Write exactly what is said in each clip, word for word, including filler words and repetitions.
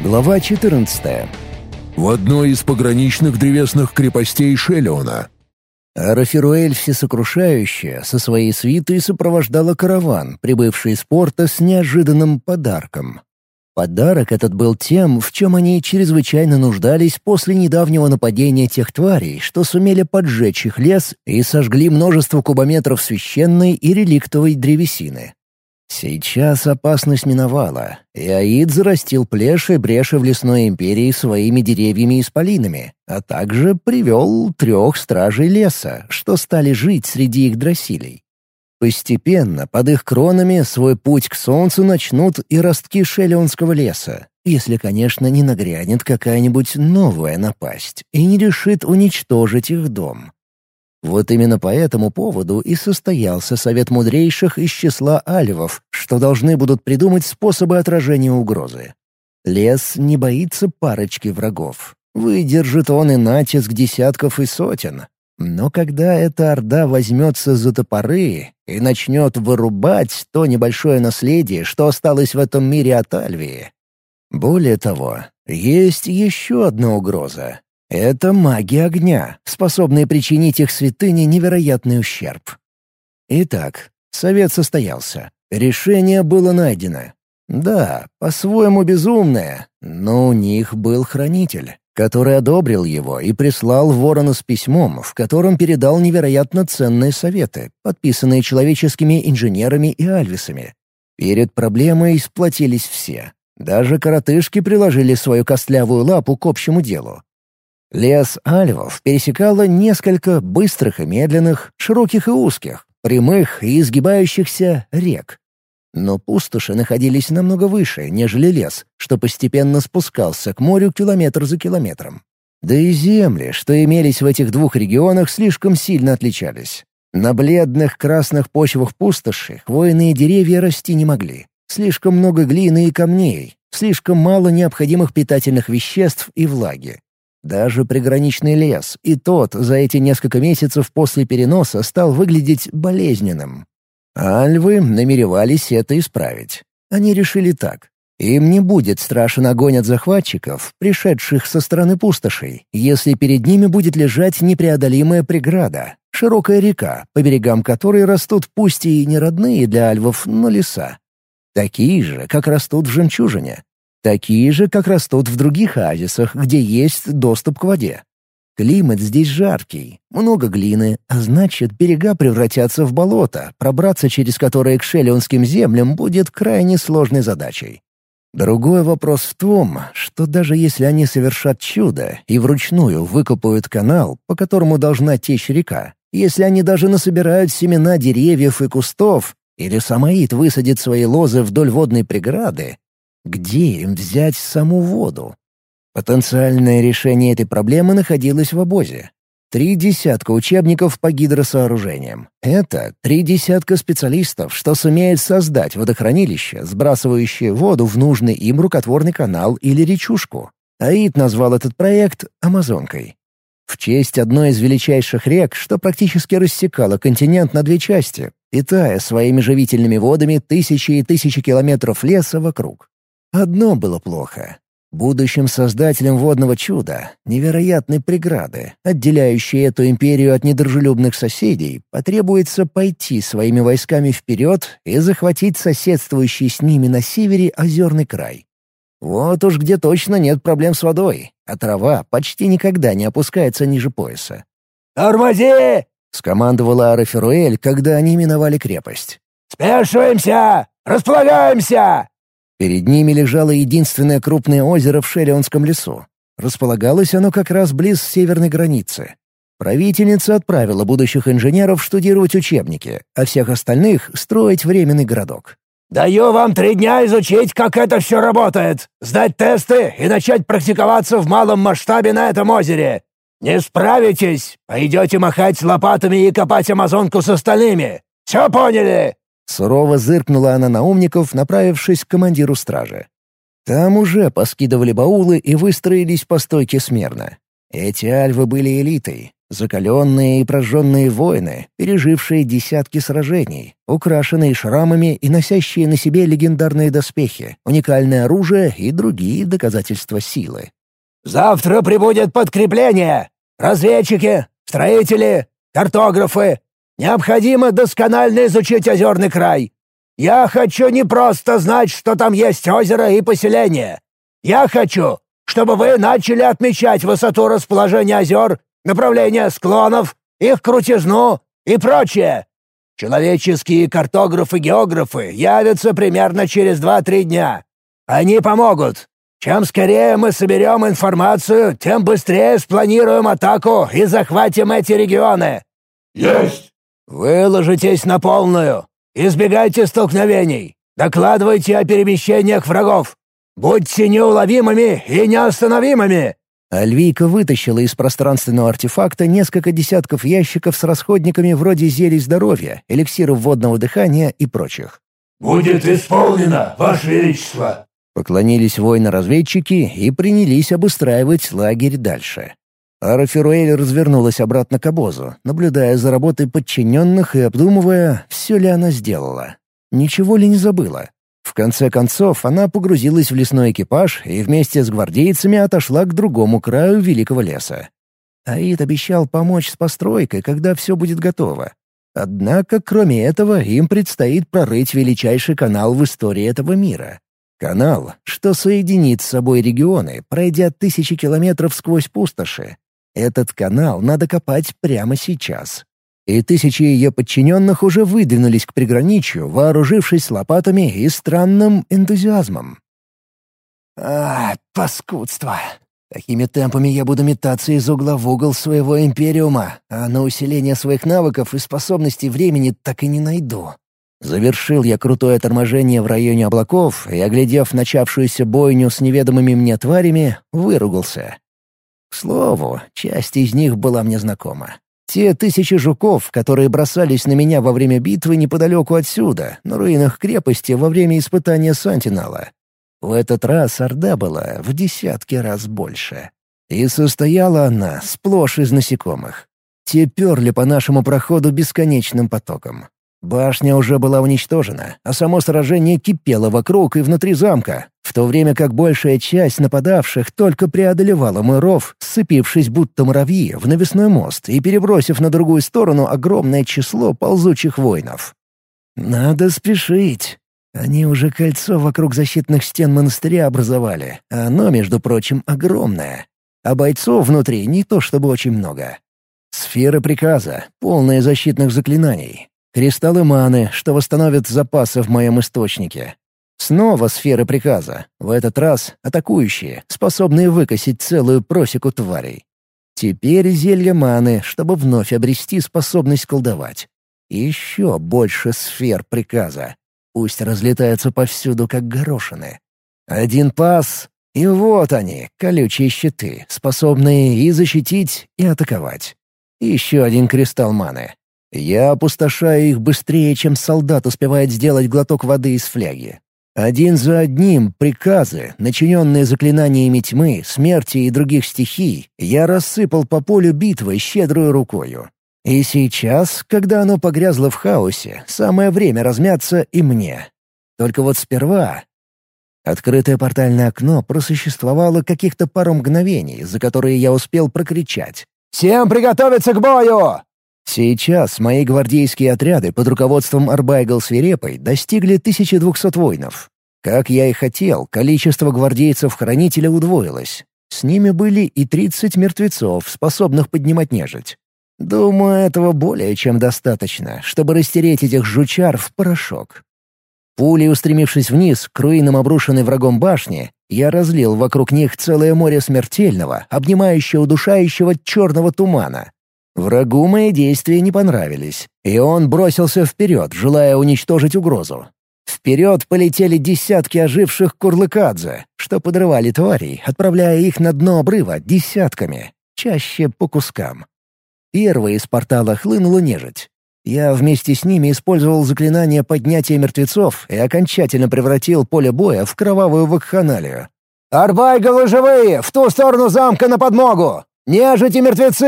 Глава четырнадцатая. В одной из пограничных древесных крепостей Шеллиона. Арафируэль Всесокрушающая со своей свитой сопровождала караван, прибывший из порта с неожиданным подарком. Подарок этот был тем, в чем они чрезвычайно нуждались после недавнего нападения тех тварей, что сумели поджечь их лес и сожгли множество кубометров священной и реликтовой древесины. Сейчас опасность миновала, и Аид зарастил плешь и бреши в лесной империи своими деревьями-исполинами, а также привел трех стражей леса, что стали жить среди их дросилей. Постепенно под их кронами свой путь к солнцу начнут и ростки шеллионского леса, если, конечно, не нагрянет какая-нибудь новая напасть и не решит уничтожить их дом. Вот именно по этому поводу и состоялся совет мудрейших из числа альвов, что должны будут придумать способы отражения угрозы. Лес не боится парочки врагов. Выдержит он и натиск десятков и сотен. Но когда эта орда возьмется за топоры и начнет вырубать то небольшое наследие, что осталось в этом мире от Альвии. Более того, есть еще одна угроза. Это маги огня, способные причинить их святыне невероятный ущерб. Итак, совет состоялся. Решение было найдено. Да, по-своему безумное, но у них был хранитель, который одобрил его и прислал ворона с письмом, в котором передал невероятно ценные советы, подписанные человеческими инженерами и альвисами. Перед проблемой сплотились все. Даже коротышки приложили свою костлявую лапу к общему делу. Лес альвов пересекало несколько быстрых и медленных, широких и узких, прямых и изгибающихся рек. Но пустоши находились намного выше, нежели лес, что постепенно спускался к морю километр за километром. Да и земли, что имелись в этих двух регионах, слишком сильно отличались. На бледных красных почвах пустоши хвойные деревья расти не могли. Слишком много глины и камней, слишком мало необходимых питательных веществ и влаги. Даже приграничный лес, и тот за эти несколько месяцев после переноса стал выглядеть болезненным. А альвы намеревались это исправить. Они решили так. Им не будет страшен огонь от захватчиков, пришедших со стороны пустошей, если перед ними будет лежать непреодолимая преграда, широкая река, по берегам которой растут пусть и не родные для альвов, но леса. Такие же, как растут в жемчужине. Такие же, как растут в других оазисах, где есть доступ к воде. Климат здесь жаркий, много глины, а значит, берега превратятся в болото, пробраться через которые к шеллионским землям будет крайне сложной задачей. Другой вопрос в том, что даже если они совершат чудо и вручную выкопают канал, по которому должна течь река, если они даже насобирают семена деревьев и кустов, или Самаид высадит свои лозы вдоль водной преграды, где им взять саму воду? Потенциальное решение этой проблемы находилось в обозе. Три десятка учебников по гидросооружениям. Это три десятка специалистов, что сумеют создать водохранилище, сбрасывающее воду в нужный им рукотворный канал или речушку. Аид назвал этот проект «Амазонкой». В честь одной из величайших рек, что практически рассекала континент на две части, питая своими живительными водами тысячи и тысячи километров леса вокруг. Одно было плохо. Будущим создателям водного чуда, невероятной преграды, отделяющей эту империю от недружелюбных соседей, потребуется пойти своими войсками вперед и захватить соседствующий с ними на севере озерный край. Вот уж где точно нет проблем с водой, а трава почти никогда не опускается ниже пояса. «Тормози!» — скомандовала Арафируэль, когда они миновали крепость. «Спешиваемся! Располагаемся!» Перед ними лежало единственное крупное озеро в Шеллионском лесу. Располагалось оно как раз близ северной границы. Правительница отправила будущих инженеров штудировать учебники, а всех остальных — строить временный городок. «Даю вам три дня изучить, как это все работает, сдать тесты и начать практиковаться в малом масштабе на этом озере. Не справитесь, пойдете махать лопатами и копать амазонку с остальными. Все поняли?» Сурово зыркнула она на умников, направившись к командиру стражи. Там уже поскидывали баулы и выстроились по стойке смирно. Эти альвы были элитой. Закаленные и прожженные воины, пережившие десятки сражений, украшенные шрамами и носящие на себе легендарные доспехи, уникальное оружие и другие доказательства силы. «Завтра прибудет подкрепление! Разведчики, строители, картографы! Необходимо досконально изучить озерный край! Я хочу не просто знать, что там есть озеро и поселение! Я хочу, чтобы вы начали отмечать высоту расположения озер, направление склонов, их крутизну и прочее. Человеческие картографы-географы явятся примерно через два-три дня. Они помогут. Чем скорее мы соберем информацию, тем быстрее спланируем атаку и захватим эти регионы». «Есть!» «Выложитесь на полную. Избегайте столкновений. Докладывайте о перемещениях врагов. Будьте неуловимыми и неостановимыми». Альвийка вытащила из пространственного артефакта несколько десятков ящиков с расходниками вроде зелий здоровья, эликсиров водного дыхания и прочих. «Будет исполнено, Ваше Величество!» Поклонились воины-разведчики и принялись обустраивать лагерь дальше. Арафируэль развернулась обратно к обозу, наблюдая за работой подчиненных и обдумывая, все ли она сделала. Ничего ли не забыла? В конце концов, она погрузилась в лесной экипаж и вместе с гвардейцами отошла к другому краю великого леса. Аид обещал помочь с постройкой, когда все будет готово. Однако, кроме этого, им предстоит прорыть величайший канал в истории этого мира. Канал, что соединит с собой регионы, пройдя тысячи километров сквозь пустоши. Этот канал надо копать прямо сейчас. И тысячи ее подчиненных уже выдвинулись к приграничью, вооружившись лопатами и странным энтузиазмом. «А, паскудство! Такими темпами я буду метаться из угла в угол своего империума, а на усиление своих навыков и способностей времени так и не найду». Завершил я крутое торможение в районе облаков и, оглядев начавшуюся бойню с неведомыми мне тварями, выругался. К слову, часть из них была мне знакома. Те тысячи жуков, которые бросались на меня во время битвы неподалеку отсюда, на руинах крепости во время испытания Сантинала. В этот раз орда была в десятки раз больше. И состояла она сплошь из насекомых. Те перли по нашему проходу бесконечным потоком. Башня уже была уничтожена, а само сражение кипело вокруг и внутри замка, в то время как большая часть нападавших только преодолевала мой ров, сцепившись будто муравьи в навесной мост и перебросив на другую сторону огромное число ползучих воинов. Надо спешить. Они уже кольцо вокруг защитных стен монастыря образовали, а оно, между прочим, огромное. А бойцов внутри не то чтобы очень много. Сфера приказа, полная защитных заклинаний. Кристаллы маны, что восстановят запасы в моем источнике. Снова сферы приказа, в этот раз атакующие, способные выкосить целую просеку тварей. Теперь зелья маны, чтобы вновь обрести способность колдовать. И еще больше сфер приказа. Пусть разлетаются повсюду, как горошины. Один пас, и вот они, колючие щиты, способные и защитить, и атаковать. Еще один кристалл маны. Я опустошаю их быстрее, чем солдат успевает сделать глоток воды из фляги. Один за одним приказы, начиненные заклинаниями тьмы, смерти и других стихий, я рассыпал по полю битвы щедрую рукою. И сейчас, когда оно погрязло в хаосе, самое время размяться и мне. Только вот сперва... Открытое портальное окно просуществовало каких-то пару мгновений, за которые я успел прокричать. «Всем приготовиться к бою!» Сейчас мои гвардейские отряды под руководством Арбайгл Свирепой достигли тысячи двухсот воинов. Как я и хотел, количество гвардейцев-хранителя удвоилось. С ними были и тридцать мертвецов, способных поднимать нежить. Думаю, этого более чем достаточно, чтобы растереть этих жучар в порошок. Пулей устремившись вниз к руинам обрушенной врагом башни, я разлил вокруг них целое море смертельного, обнимающего удушающего черного тумана. Врагу мои действия не понравились, и он бросился вперед, желая уничтожить угрозу. Вперед полетели десятки оживших курлыкадзе, что подрывали тварей, отправляя их на дно обрыва десятками, чаще по кускам. Первой из портала хлынула нежить. Я вместе с ними использовал заклинание поднятия мертвецов и окончательно превратил поле боя в кровавую вакханалию. «Арбайгалы живые! В ту сторону замка на подмогу! Нежить и мертвецы!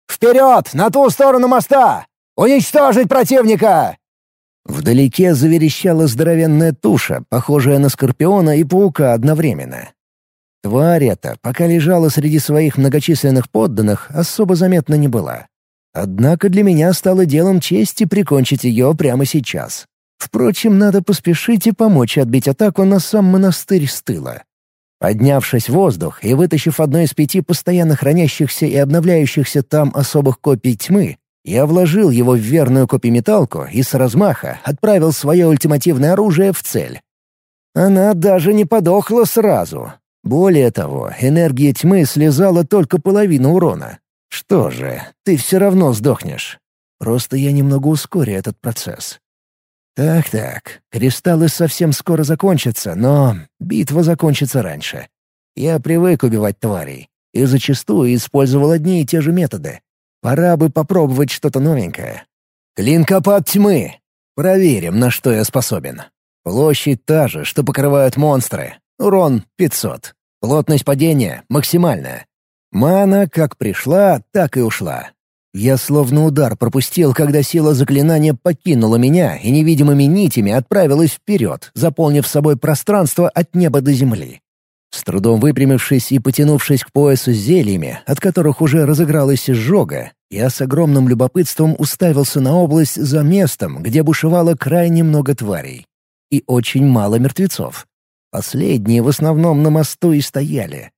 Вперед, на ту сторону моста! Уничтожить противника!» Вдалеке заверещала здоровенная туша, похожая на скорпиона и паука одновременно. Тварь эта, пока лежала среди своих многочисленных подданных, особо заметна не была. Однако для меня стало делом чести прикончить ее прямо сейчас. Впрочем, надо поспешить и помочь отбить атаку на сам монастырь с тыла. Поднявшись в воздух и вытащив одно из пяти постоянно хранящихся и обновляющихся там особых копий тьмы, я вложил его в верную копьеметалку и с размаха отправил свое ультимативное оружие в цель. Она даже не подохла сразу. Более того, энергия тьмы слезала только половину урона. Что же, ты все равно сдохнешь. Просто я немного ускорю этот процесс. Так-так, кристаллы совсем скоро закончатся, но битва закончится раньше. Я привык убивать тварей и зачастую использовал одни и те же методы. Пора бы попробовать что-то новенькое. Клинкопад тьмы. Проверим, на что я способен. Площадь та же, что покрывают монстры. Урон пятьсот. Плотность падения максимальная. Мана как пришла, так и ушла. Я словно удар пропустил, когда сила заклинания покинула меня и невидимыми нитями отправилась вперед, заполнив собой пространство от неба до земли. С трудом выпрямившись и потянувшись к поясу с зельями, от которых уже разыгралась изжога, я с огромным любопытством уставился на область за местом, где бушевало крайне много тварей. И очень мало мертвецов. Последние в основном на мосту и стояли.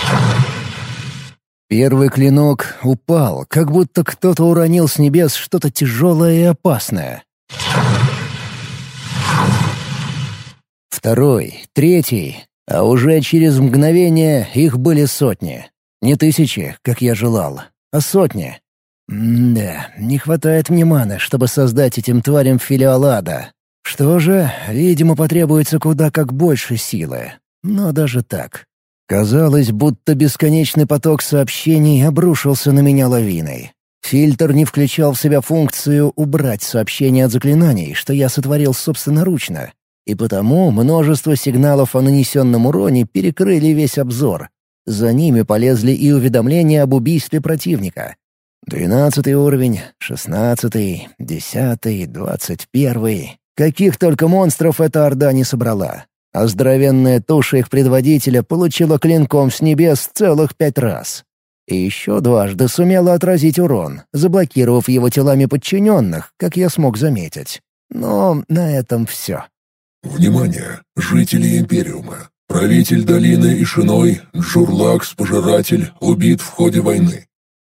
Первый клинок упал, как будто кто-то уронил с небес что-то тяжелое и опасное. Второй, третий, а уже через мгновение их были сотни. Не тысячи, как я желал, а сотни. М-да, не хватает мне маны, чтобы создать этим тварям филиал ада. Что же, видимо, потребуется куда как больше силы. Но даже так. Казалось, будто бесконечный поток сообщений обрушился на меня лавиной. Фильтр не включал в себя функцию «убрать сообщения от заклинаний», что я сотворил собственноручно. И потому множество сигналов о нанесенном уроне перекрыли весь обзор. За ними полезли и уведомления об убийстве противника. Двенадцатый уровень, шестнадцатый, десятый, двадцать первый. Каких только монстров эта орда не собрала. А здоровенная туша их предводителя получила клинком с небес целых пять раз. И еще дважды сумела отразить урон, заблокировав его телами подчиненных, как я смог заметить. Но на этом все. Внимание! Жители Империума. Правитель долины Ишиной, Джурлакс, Пожиратель, убит в ходе войны.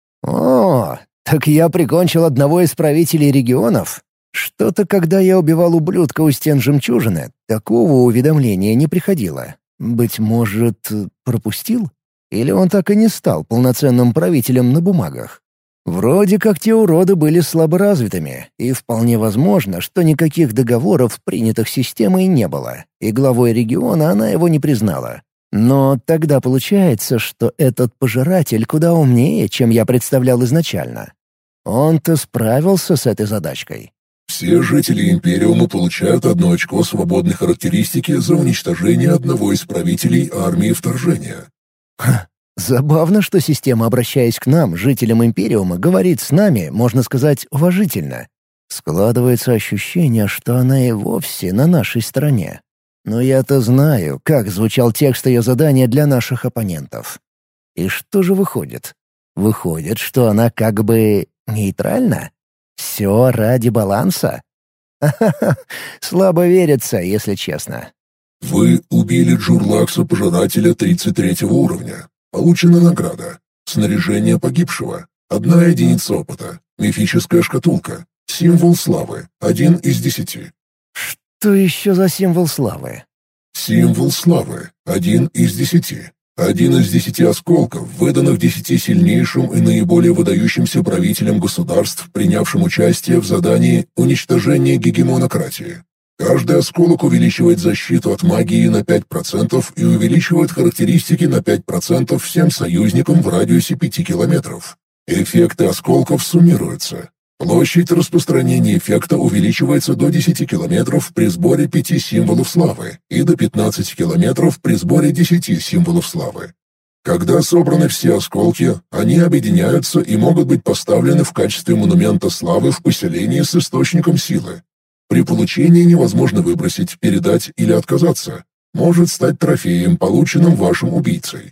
О, так я прикончил одного из правителей регионов? Что-то, когда я убивал ублюдка у стен жемчужины, такого уведомления не приходило. Быть может, пропустил? Или он так и не стал полноценным правителем на бумагах? Вроде как те уроды были слаборазвитыми, и вполне возможно, что никаких договоров, принятых системой, не было, и главой региона она его не признала. Но тогда получается, что этот пожиратель куда умнее, чем я представлял изначально. Он-то справился с этой задачкой. Все жители Империума получают одно очко свободной характеристики за уничтожение одного из правителей армии вторжения. Ха, забавно, что система, обращаясь к нам, жителям Империума, говорит с нами, можно сказать, уважительно. Складывается ощущение, что она и вовсе на нашей стороне. Но я-то знаю, как звучал текст ее задания для наших оппонентов. И что же выходит? Выходит, что она как бы нейтральна? Все ради баланса? Ха-ха-ха, слабо верится, если честно. Вы убили Джурлакса Пожирателя тридцать третьего уровня. Получена награда. Снаряжение погибшего. Одна единица опыта. Мифическая шкатулка. Символ славы. Один из десяти. Что еще за символ славы? Символ славы. Один из десяти. Один из десяти осколков, выданных десяти сильнейшим и наиболее выдающимся правителям государств, принявшим участие в задании уничтожения гегемонократии. Каждый осколок увеличивает защиту от магии на пять процентов и увеличивает характеристики на пять процентов всем союзникам в радиусе пяти километров. Эффекты осколков суммируются. Площадь распространения эффекта увеличивается до десяти километров при сборе пяти символов славы и до пятнадцати километров при сборе десяти символов славы. Когда собраны все осколки, они объединяются и могут быть поставлены в качестве монумента славы в поселении с источником силы. При получении невозможно выбросить, передать или отказаться. Может стать трофеем, полученным вашим убийцей.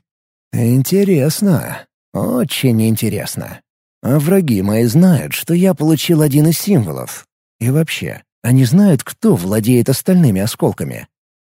Интересно. Очень интересно. А враги мои знают, что я получил один из символов. И вообще, они знают, кто владеет остальными осколками.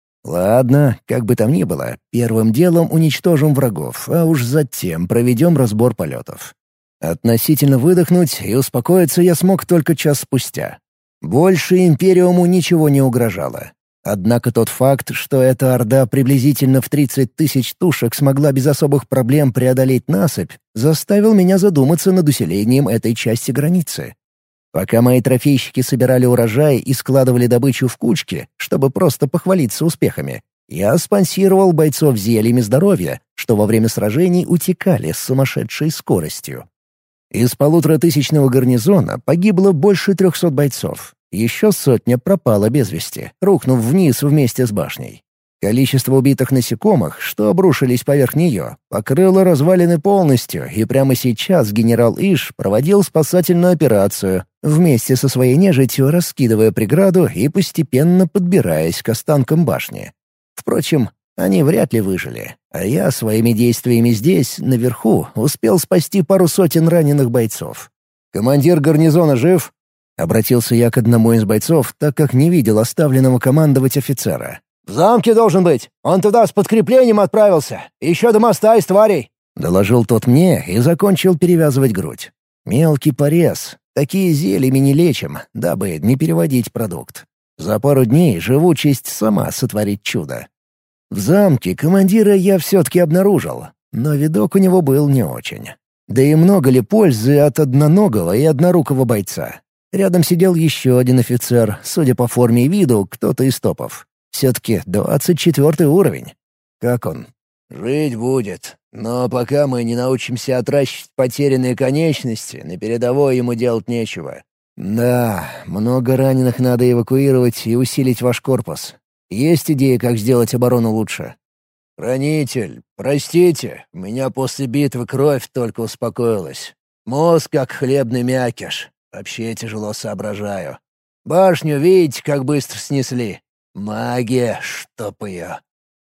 Ладно, как бы там ни было, первым делом уничтожим врагов, а уж затем проведем разбор полетов. Относительно выдохнуть и успокоиться я смог только час спустя. Больше Империуму ничего не угрожало. Однако тот факт, что эта орда приблизительно в тридцать тысяч тушек смогла без особых проблем преодолеть насыпь, заставил меня задуматься над усилением этой части границы. Пока мои трофейщики собирали урожай и складывали добычу в кучки, чтобы просто похвалиться успехами, я спонсировал бойцов зельями здоровья, что во время сражений утекали с сумасшедшей скоростью. Из полуторатысячного гарнизона погибло больше трехсот бойцов. Еще сотня пропала без вести, рухнув вниз вместе с башней. Количество убитых насекомых, что обрушились поверх нее, покрыло развалины полностью, и прямо сейчас генерал Иш проводил спасательную операцию, вместе со своей нежитью раскидывая преграду и постепенно подбираясь к останкам башни. Впрочем, они вряд ли выжили, а я своими действиями здесь, наверху, успел спасти пару сотен раненых бойцов. «Командир гарнизона жив?» — обратился я к одному из бойцов, так как не видел оставленного командовать офицера. «В замке должен быть. Он туда с подкреплением отправился. Еще до моста из тварей», — доложил тот мне и закончил перевязывать грудь. «Мелкий порез. Такие зельями не лечим, дабы не переводить продукт. За пару дней живучесть сама сотворит чудо». В замке командира я все-таки обнаружил, но видок у него был не очень. Да и много ли пользы от одноногого и однорукого бойца? Рядом сидел еще один офицер, судя по форме и виду, кто-то из топов. Все-таки двадцать четвертый уровень. Как он? «Жить будет. Но пока мы не научимся отращивать потерянные конечности, на передовой ему делать нечего». «Да, много раненых надо эвакуировать и усилить ваш корпус. Есть идея, как сделать оборону лучше?» «Хранитель, простите, у меня после битвы кровь только успокоилась. Мозг как хлебный мякиш. Вообще тяжело соображаю. Башню видите, как быстро снесли? Магия, чтоб ее.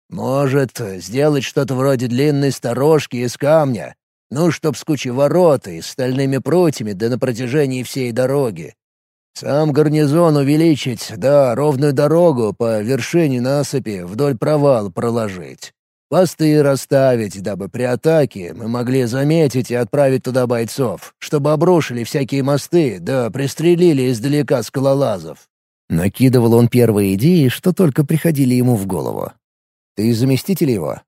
Может, сделать что-то вроде длинной сторожки из камня? Ну, чтоб с кучей ворот и стальными прутьями, да на протяжении всей дороги. Сам гарнизон увеличить, да ровную дорогу по вершине насыпи вдоль провала проложить. Посты расставить, дабы при атаке мы могли заметить и отправить туда бойцов, чтобы обрушили всякие мосты, да пристрелили издалека скалолазов». Накидывал он первые идеи, что только приходили ему в голову. «Ты заместитель его?»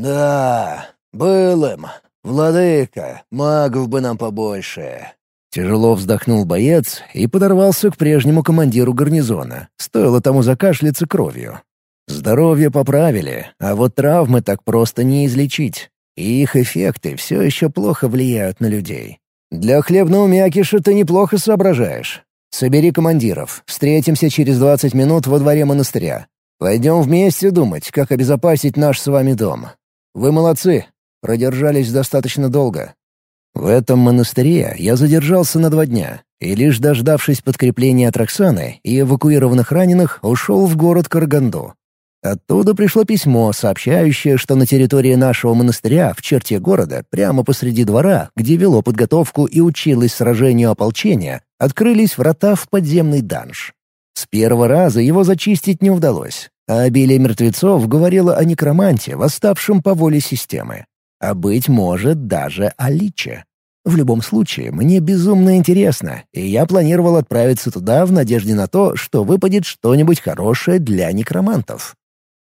«Да, был им. Владыка, магов бы нам побольше». Тяжело вздохнул боец и подорвался к прежнему командиру гарнизона. Стоило тому закашляться кровью. Здоровье поправили, а вот травмы так просто не излечить. И их эффекты все еще плохо влияют на людей. Для хлебного мякиша ты неплохо соображаешь. Собери командиров, встретимся через двадцать минут во дворе монастыря. Пойдем вместе думать, как обезопасить наш с вами дом. Вы молодцы, продержались достаточно долго. В этом монастыре я задержался на два дня, и лишь дождавшись подкрепления от Роксаны и эвакуированных раненых, ушел в город Караганду. Оттуда пришло письмо, сообщающее, что на территории нашего монастыря в черте города, прямо посреди двора, где вело подготовку и училось сражению ополчения, открылись врата в подземный данж. С первого раза его зачистить не удалось, а обилие мертвецов говорило о некроманте, восставшем по воле системы. А быть может даже о личе. В любом случае, мне безумно интересно, и я планировал отправиться туда в надежде на то, что выпадет что-нибудь хорошее для некромантов.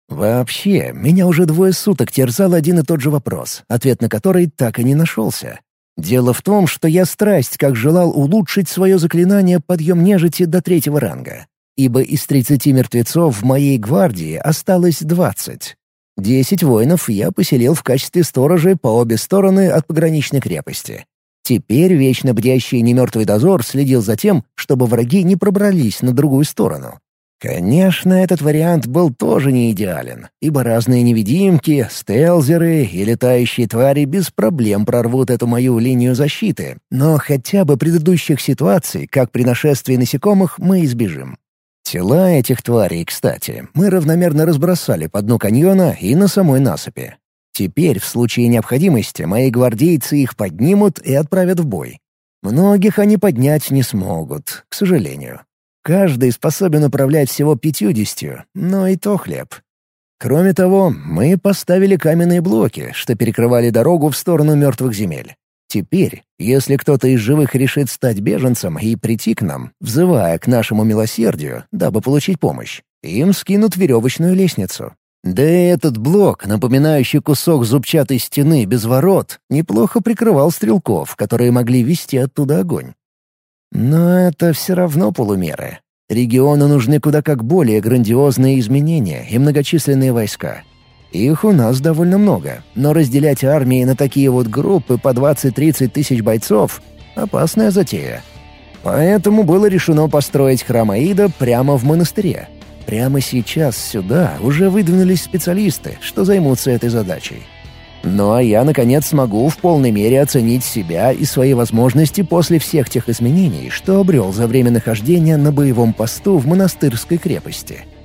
Вообще, меня уже двое суток терзал один и тот же вопрос, ответ на который так и не нашелся. Дело в том, что я страсть как желал улучшить свое заклинание «Подъем нежити» до третьего ранга, ибо из тридцати мертвецов в моей гвардии осталось двадцать. Десять воинов я поселил в качестве сторожей по обе стороны от пограничной крепости. Теперь вечно бдящий немертвый дозор следил за тем, чтобы враги не пробрались на другую сторону. Конечно, этот вариант был тоже не идеален, ибо разные невидимки, стелзеры и летающие твари без проблем прорвут эту мою линию защиты, но хотя бы предыдущих ситуаций, как при нашествии насекомых, мы избежим. Тела этих тварей, кстати, мы равномерно разбросали по дну каньона и на самой насыпи. Теперь, в случае необходимости, мои гвардейцы их поднимут и отправят в бой. Многих они поднять не смогут, к сожалению. Каждый способен управлять всего пятьюдесятью, но и то хлеб. Кроме того, мы поставили каменные блоки, что перекрывали дорогу в сторону мертвых земель. Теперь, если кто-то из живых решит стать беженцем и прийти к нам, взывая к нашему милосердию, дабы получить помощь, им скинут веревочную лестницу. Да и этот блок, напоминающий кусок зубчатой стены без ворот, неплохо прикрывал стрелков, которые могли вести оттуда огонь. Но это все равно полумеры. Региону нужны куда как более грандиозные изменения и многочисленные войска. Их у нас довольно много, но разделять армии на такие вот группы по двадцать-тридцать тысяч бойцов — опасная затея. Поэтому было решено построить храм Аида прямо в монастыре. Прямо сейчас сюда уже выдвинулись специалисты, что займутся этой задачей. Ну а я, наконец, смогу в полной мере оценить себя и свои возможности после всех тех изменений, что обрел за время нахождения на боевом посту в монастырской крепости.